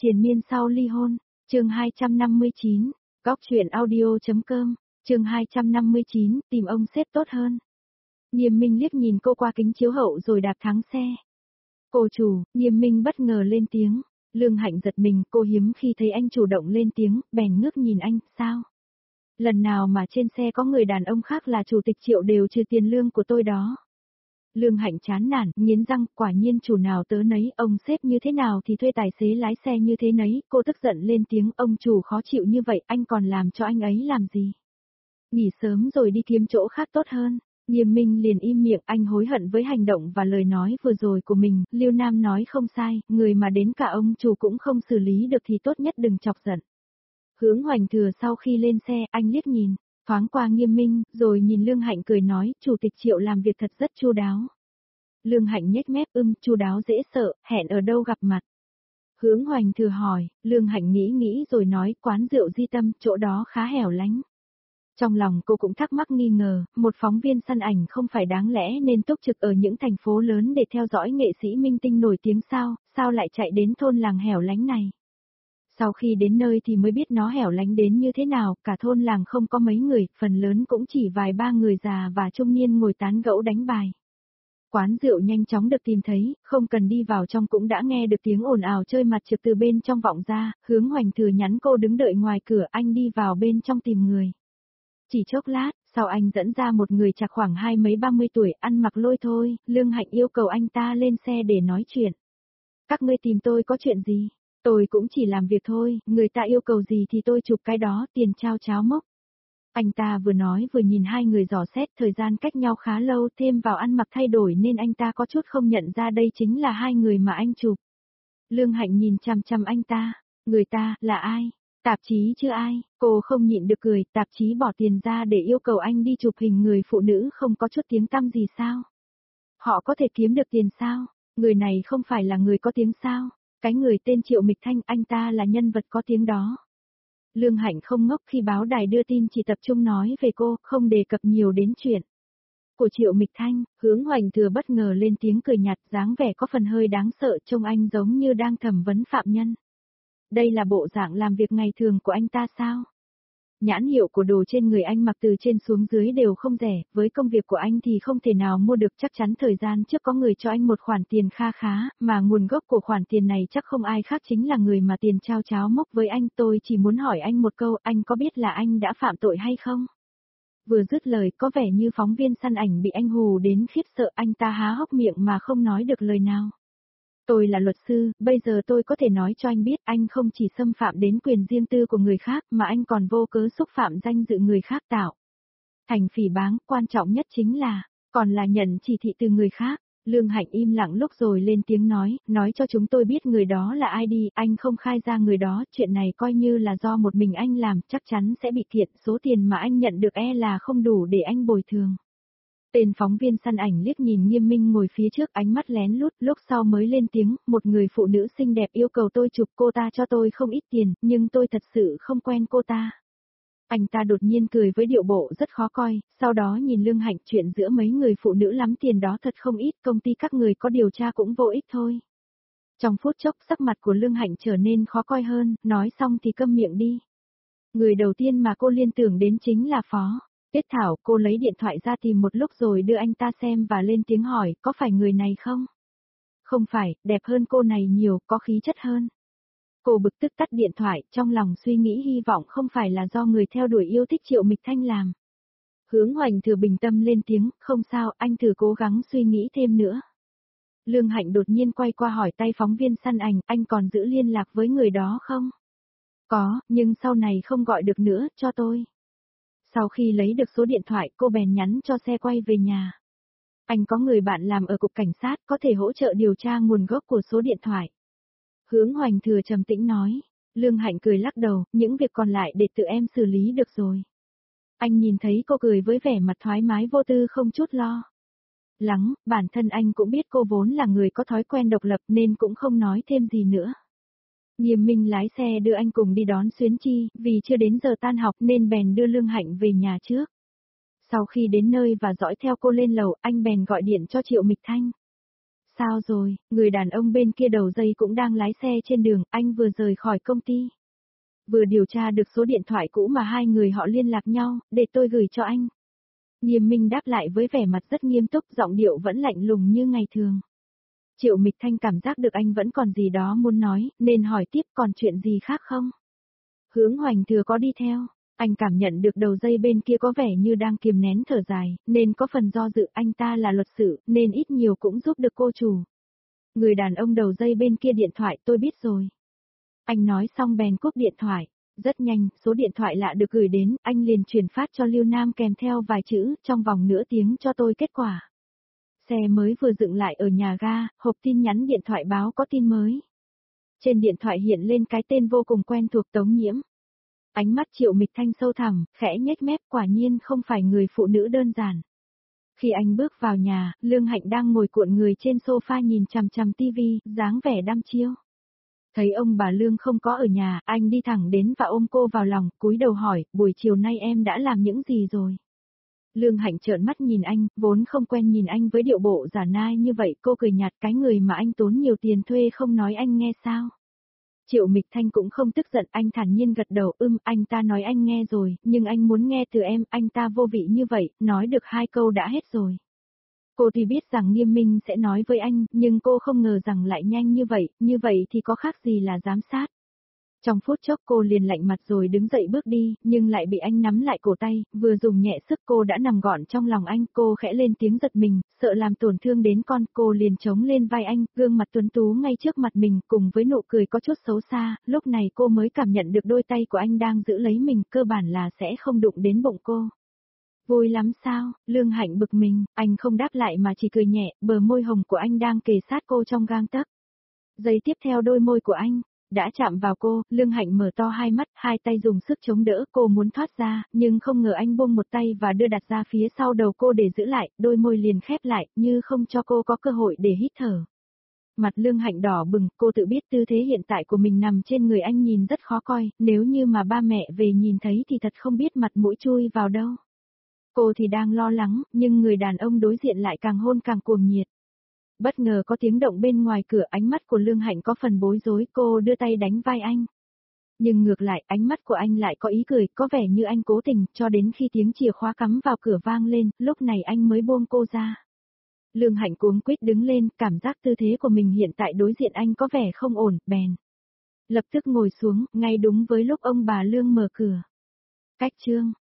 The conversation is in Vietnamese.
Triền miên sau ly hôn, chương 259, góc truyện audio.com, chương 259, tìm ông sếp tốt hơn. Nghiêm Minh liếc nhìn cô qua kính chiếu hậu rồi đạp thắng xe. Cô chủ, Nghiêm Minh bất ngờ lên tiếng. Lương Hạnh giật mình, cô hiếm khi thấy anh chủ động lên tiếng, bèn ngước nhìn anh, sao? Lần nào mà trên xe có người đàn ông khác là chủ tịch Triệu đều trừ tiền lương của tôi đó. Lương Hạnh chán nản, nghiến răng, quả nhiên chủ nào tớ nấy, ông sếp như thế nào thì thuê tài xế lái xe như thế nấy, cô tức giận lên tiếng, ông chủ khó chịu như vậy, anh còn làm cho anh ấy làm gì? Nghỉ sớm rồi đi kiếm chỗ khác tốt hơn. Nghiêm Minh liền im miệng, anh hối hận với hành động và lời nói vừa rồi của mình, Lưu Nam nói không sai, người mà đến cả ông chủ cũng không xử lý được thì tốt nhất đừng chọc giận. Hướng Hoành Thừa sau khi lên xe, anh liếc nhìn, thoáng qua Nghiêm Minh, rồi nhìn Lương Hạnh cười nói, chủ tịch Triệu làm việc thật rất chu đáo. Lương Hạnh nhếch mép, chu đáo dễ sợ, hẹn ở đâu gặp mặt. Hướng Hoành Thừa hỏi, Lương Hạnh nghĩ rồi nói, quán rượu Di Tâm, chỗ đó khá hẻo lánh. Trong lòng cô cũng thắc mắc nghi ngờ, một phóng viên săn ảnh không phải đáng lẽ nên túc trực ở những thành phố lớn để theo dõi nghệ sĩ minh tinh nổi tiếng sao lại chạy đến thôn làng hẻo lánh này. Sau khi đến nơi thì mới biết nó hẻo lánh đến như thế nào, cả thôn làng không có mấy người, phần lớn cũng chỉ vài ba người già và trung niên ngồi tán gẫu đánh bài. Quán rượu nhanh chóng được tìm thấy, không cần đi vào trong cũng đã nghe được tiếng ồn ào chơi mặt trượt từ bên trong vọng ra, Hướng Hoành Thừa nhắn cô đứng đợi ngoài cửa, anh đi vào bên trong tìm người. Chỉ chốc lát, sau anh dẫn ra một người chạc khoảng 20-30 tuổi, ăn mặc lôi thôi, Lương Hạnh yêu cầu anh ta lên xe để nói chuyện. Các ngươi tìm tôi có chuyện gì? Tôi cũng chỉ làm việc thôi, người ta yêu cầu gì thì tôi chụp cái đó, tiền trao cháo mốc. Anh ta vừa nói vừa nhìn hai người dò xét, thời gian cách nhau khá lâu, thêm vào ăn mặc thay đổi nên anh ta có chút không nhận ra đây chính là hai người mà anh chụp. Lương Hạnh nhìn chằm chằm anh ta, người ta, là ai? Tạp chí chứ ai, cô không nhịn được cười, tạp chí bỏ tiền ra để yêu cầu anh đi chụp hình người phụ nữ không có chút tiếng tăm gì sao? Họ có thể kiếm được tiền sao? Người này không phải là người có tiếng sao? Cái người tên Triệu Mịch Thanh, anh ta là nhân vật có tiếng đó. Lương Hạnh không ngốc khi báo đài đưa tin chỉ tập trung nói về cô, không đề cập nhiều đến chuyện của Triệu Mịch Thanh. Hướng Hoành Thừa bất ngờ lên tiếng cười nhạt, dáng vẻ có phần hơi đáng sợ, trông anh giống như đang thẩm vấn phạm nhân. Đây là bộ dạng làm việc ngày thường của anh ta sao? Nhãn hiệu của đồ trên người anh mặc từ trên xuống dưới đều không rẻ, với công việc của anh thì không thể nào mua được, chắc chắn thời gian trước có người cho anh một khoản tiền kha khá, mà nguồn gốc của khoản tiền này chắc không ai khác chính là người mà tiền trao cháo mốc với anh. Tôi chỉ muốn hỏi anh một câu, anh có biết là anh đã phạm tội hay không? Vừa dứt lời có vẻ như phóng viên săn ảnh bị anh hù đến khiếp sợ, anh ta há hốc miệng mà không nói được lời nào. Tôi là luật sư, bây giờ tôi có thể nói cho anh biết anh không chỉ xâm phạm đến quyền riêng tư của người khác mà anh còn vô cớ xúc phạm danh dự người khác tạo thành phỉ báng, quan trọng nhất chính là, còn là nhận chỉ thị từ người khác. Lương Hạnh im lặng lúc rồi lên tiếng nói cho chúng tôi biết người đó là ai đi, anh không khai ra người đó, chuyện này coi như là do một mình anh làm, chắc chắn sẽ bị kiện, số tiền mà anh nhận được là không đủ để anh bồi thường. Tên phóng viên săn ảnh liếc nhìn Nghiêm Minh ngồi phía trước, ánh mắt lén lút, lúc sau mới lên tiếng, một người phụ nữ xinh đẹp yêu cầu tôi chụp, cô ta cho tôi không ít tiền, nhưng tôi thật sự không quen cô ta. Anh ta đột nhiên cười với điệu bộ rất khó coi, sau đó nhìn Lương Hạnh, chuyện giữa mấy người phụ nữ lắm tiền đó thật không ít, công ty các người có điều tra cũng vô ích thôi. Trong phút chốc sắc mặt của Lương Hạnh trở nên khó coi hơn, nói xong thì câm miệng đi. Người đầu tiên mà cô liên tưởng đến chính là Phó Tuyết Thảo. Cô lấy điện thoại ra tìm một lúc rồi đưa anh ta xem và lên tiếng hỏi, có phải người này không? Không phải, đẹp hơn cô này nhiều, có khí chất hơn. Cô bực tức tắt điện thoại, trong lòng suy nghĩ hy vọng không phải là do người theo đuổi yêu thích Triệu Mịch Thanh làm. Hướng Hoành Thừa bình tâm lên tiếng, không sao, anh thử cố gắng suy nghĩ thêm nữa. Lương Hạnh đột nhiên quay qua hỏi tay phóng viên săn ảnh, anh còn giữ liên lạc với người đó không? Có, nhưng sau này không gọi được nữa, cho tôi. Sau khi lấy được số điện thoại, cô bèn nhắn cho xe quay về nhà. Anh có người bạn làm ở cục cảnh sát, có thể hỗ trợ điều tra nguồn gốc của số điện thoại. Hướng Hoành Thừa trầm tĩnh nói. Lương Hạnh cười lắc đầu, những việc còn lại để tự em xử lý được rồi. Anh nhìn thấy cô cười với vẻ mặt thoải mái vô tư không chút lo lắng, bản thân anh cũng biết cô vốn là người có thói quen độc lập nên cũng không nói thêm gì nữa. Nghiêm Minh lái xe đưa anh cùng đi đón Xuyến Chi, vì chưa đến giờ tan học nên bèn đưa Lương Hạnh về nhà trước. Sau khi đến nơi và dõi theo cô lên lầu, anh bèn gọi điện cho Triệu Mịch Thanh. Sao rồi, người đàn ông bên kia đầu dây cũng đang lái xe trên đường, anh vừa rời khỏi công ty. Vừa điều tra được số điện thoại cũ mà hai người họ liên lạc nhau, để tôi gửi cho anh. Nghiêm Minh đáp lại với vẻ mặt rất nghiêm túc, giọng điệu vẫn lạnh lùng như ngày thường. Triệu Mịch Thanh cảm giác được anh vẫn còn gì đó muốn nói, nên hỏi tiếp còn chuyện gì khác không? Hướng Hoành Thừa có đi theo, anh cảm nhận được đầu dây bên kia có vẻ như đang kiềm nén thở dài, nên có phần do dự, anh ta là luật sư, nên ít nhiều cũng giúp được cô chủ. Người đàn ông đầu dây bên kia điện thoại tôi biết rồi. Anh nói xong bèn cúp điện thoại. Rất nhanh, số điện thoại lạ được gửi đến, anh liền truyền phát cho Lưu Nam kèm theo vài chữ, trong vòng nửa tiếng cho tôi kết quả. Xe mới vừa dựng lại ở nhà ga, hộp tin nhắn điện thoại báo có tin mới. Trên điện thoại hiện lên cái tên vô cùng quen thuộc Tống Nhiễm. Ánh mắt Triệu Mịch Thanh sâu thẳm, khẽ nhếch mép, quả nhiên không phải người phụ nữ đơn giản. Khi anh bước vào nhà, Lương Hạnh đang ngồi cuộn người trên sofa nhìn chằm chằm tivi, dáng vẻ đăm chiêu. Thấy ông bà Lương không có ở nhà, anh đi thẳng đến và ôm cô vào lòng, cúi đầu hỏi, buổi chiều nay em đã làm những gì rồi? Lương Hạnh trợn mắt nhìn anh, vốn không quen nhìn anh với điệu bộ giả nai như vậy, cô cười nhạt, cái người mà anh tốn nhiều tiền thuê không nói anh nghe sao? Triệu Mịch Thanh cũng không tức giận, anh thản nhiên gật đầu, anh ta nói anh nghe rồi, nhưng anh muốn nghe từ em, anh ta vô vị như vậy, nói được 2 câu đã hết rồi. Cô thì biết rằng Nghiêm Minh sẽ nói với anh, nhưng cô không ngờ rằng lại nhanh như vậy thì có khác gì là giám sát. Trong phút chốc cô liền lạnh mặt rồi đứng dậy bước đi, nhưng lại bị anh nắm lại cổ tay, vừa dùng nhẹ sức cô đã nằm gọn trong lòng anh, cô khẽ lên tiếng giật mình, sợ làm tổn thương đến con, cô liền chống lên vai anh, gương mặt tuấn tú ngay trước mặt mình, cùng với nụ cười có chút xấu xa, lúc này cô mới cảm nhận được đôi tay của anh đang giữ lấy mình, cơ bản là sẽ không đụng đến bụng cô. Vui lắm sao, Lương Hạnh bực mình, anh không đáp lại mà chỉ cười nhẹ, bờ môi hồng của anh đang kề sát cô trong gang tấc. Giây tiếp theo đôi môi của anh đã chạm vào cô, Lương Hạnh mở to hai mắt, hai tay dùng sức chống đỡ, cô muốn thoát ra, nhưng không ngờ anh buông một tay và đưa đặt ra phía sau đầu cô để giữ lại, đôi môi liền khép lại, như không cho cô có cơ hội để hít thở. Mặt Lương Hạnh đỏ bừng, cô tự biết tư thế hiện tại của mình nằm trên người anh nhìn rất khó coi, nếu như mà ba mẹ về nhìn thấy thì thật không biết mặt mũi chui vào đâu. Cô thì đang lo lắng, nhưng người đàn ông đối diện lại càng hôn càng cuồng nhiệt. Bất ngờ có tiếng động bên ngoài cửa, ánh mắt của Lương Hạnh có phần bối rối, cô đưa tay đánh vai anh. Nhưng ngược lại, ánh mắt của anh lại có ý cười, có vẻ như anh cố tình, cho đến khi tiếng chìa khóa cắm vào cửa vang lên, lúc này anh mới buông cô ra. Lương Hạnh cuống quýt đứng lên, cảm giác tư thế của mình hiện tại đối diện anh có vẻ không ổn, bèn lập tức ngồi xuống, ngay đúng với lúc ông bà Lương mở cửa. Cách chương